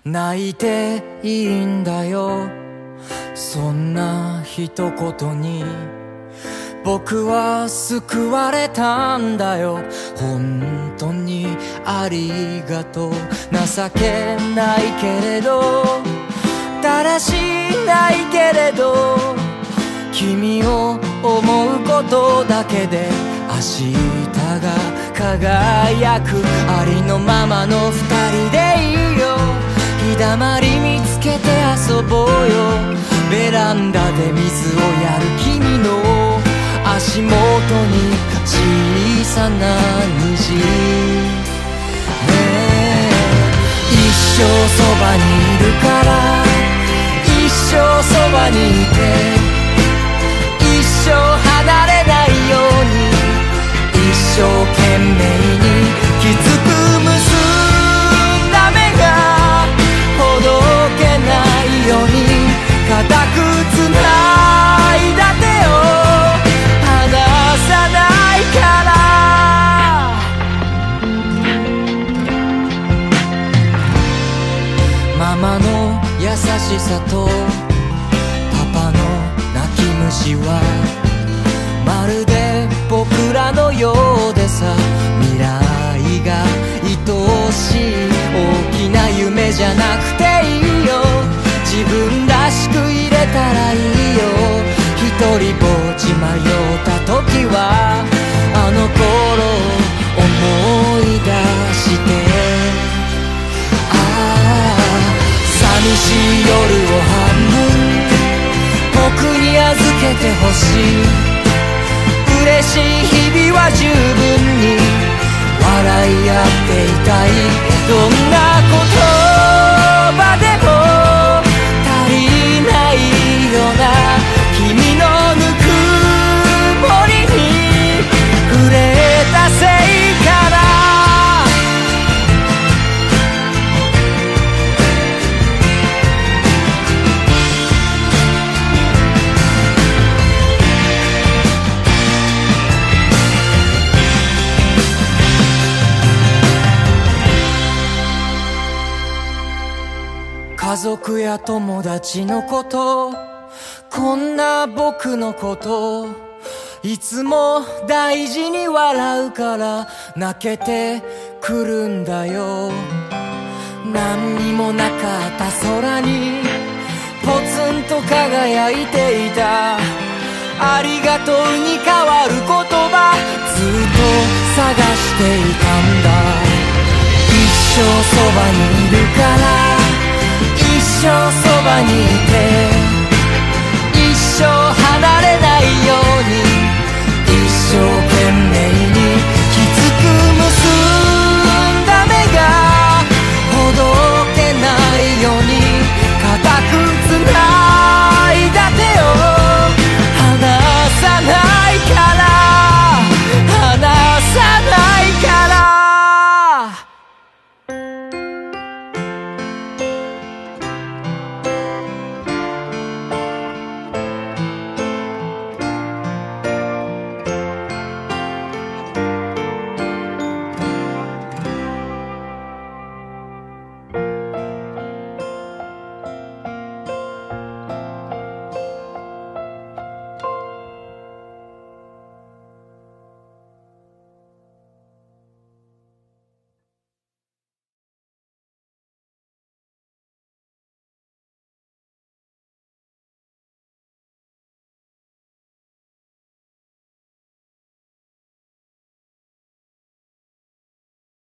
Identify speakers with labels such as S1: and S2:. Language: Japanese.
S1: 泣いていいんだよ、そんな一言に僕は救われたんだよ。本当にありがとう。情けないけれど、だらしないけれど、君を思うことだけで明日が輝く。ありのままの二人でいいよ。日だまり見つけて遊ぼうよ。ベランダで水をやる君の足元に小さな虹、一生そばにいるから、一生そばにいて、一生離れないように、一生懸命にきつく結んだ目がほどけないように固くつないだ手を離さないから。ママの優しさとパパの泣き虫はまるで僕らのようでさ、未来が愛おしい大きな夢じゃなくていいよ。自分らしく入れたらいいよ。一人ぼっち迷った時はあの頃を思い出して、ああ寂しい夜を半分僕に預けてほしい。嬉しい日々は十分に笑い合っていたい。どんな言葉でも足りないような君のぬくもりに触れたせいから。家族や友達のこと、こんな僕のこと、いつも大事に笑うから泣けてくるんだよ。何にもなかった空にポツンと輝いていたありがとうに変わる言葉、ずっと探していたんだ。一生そばにいるから、一生そばにいて、一生離れないように一生懸命に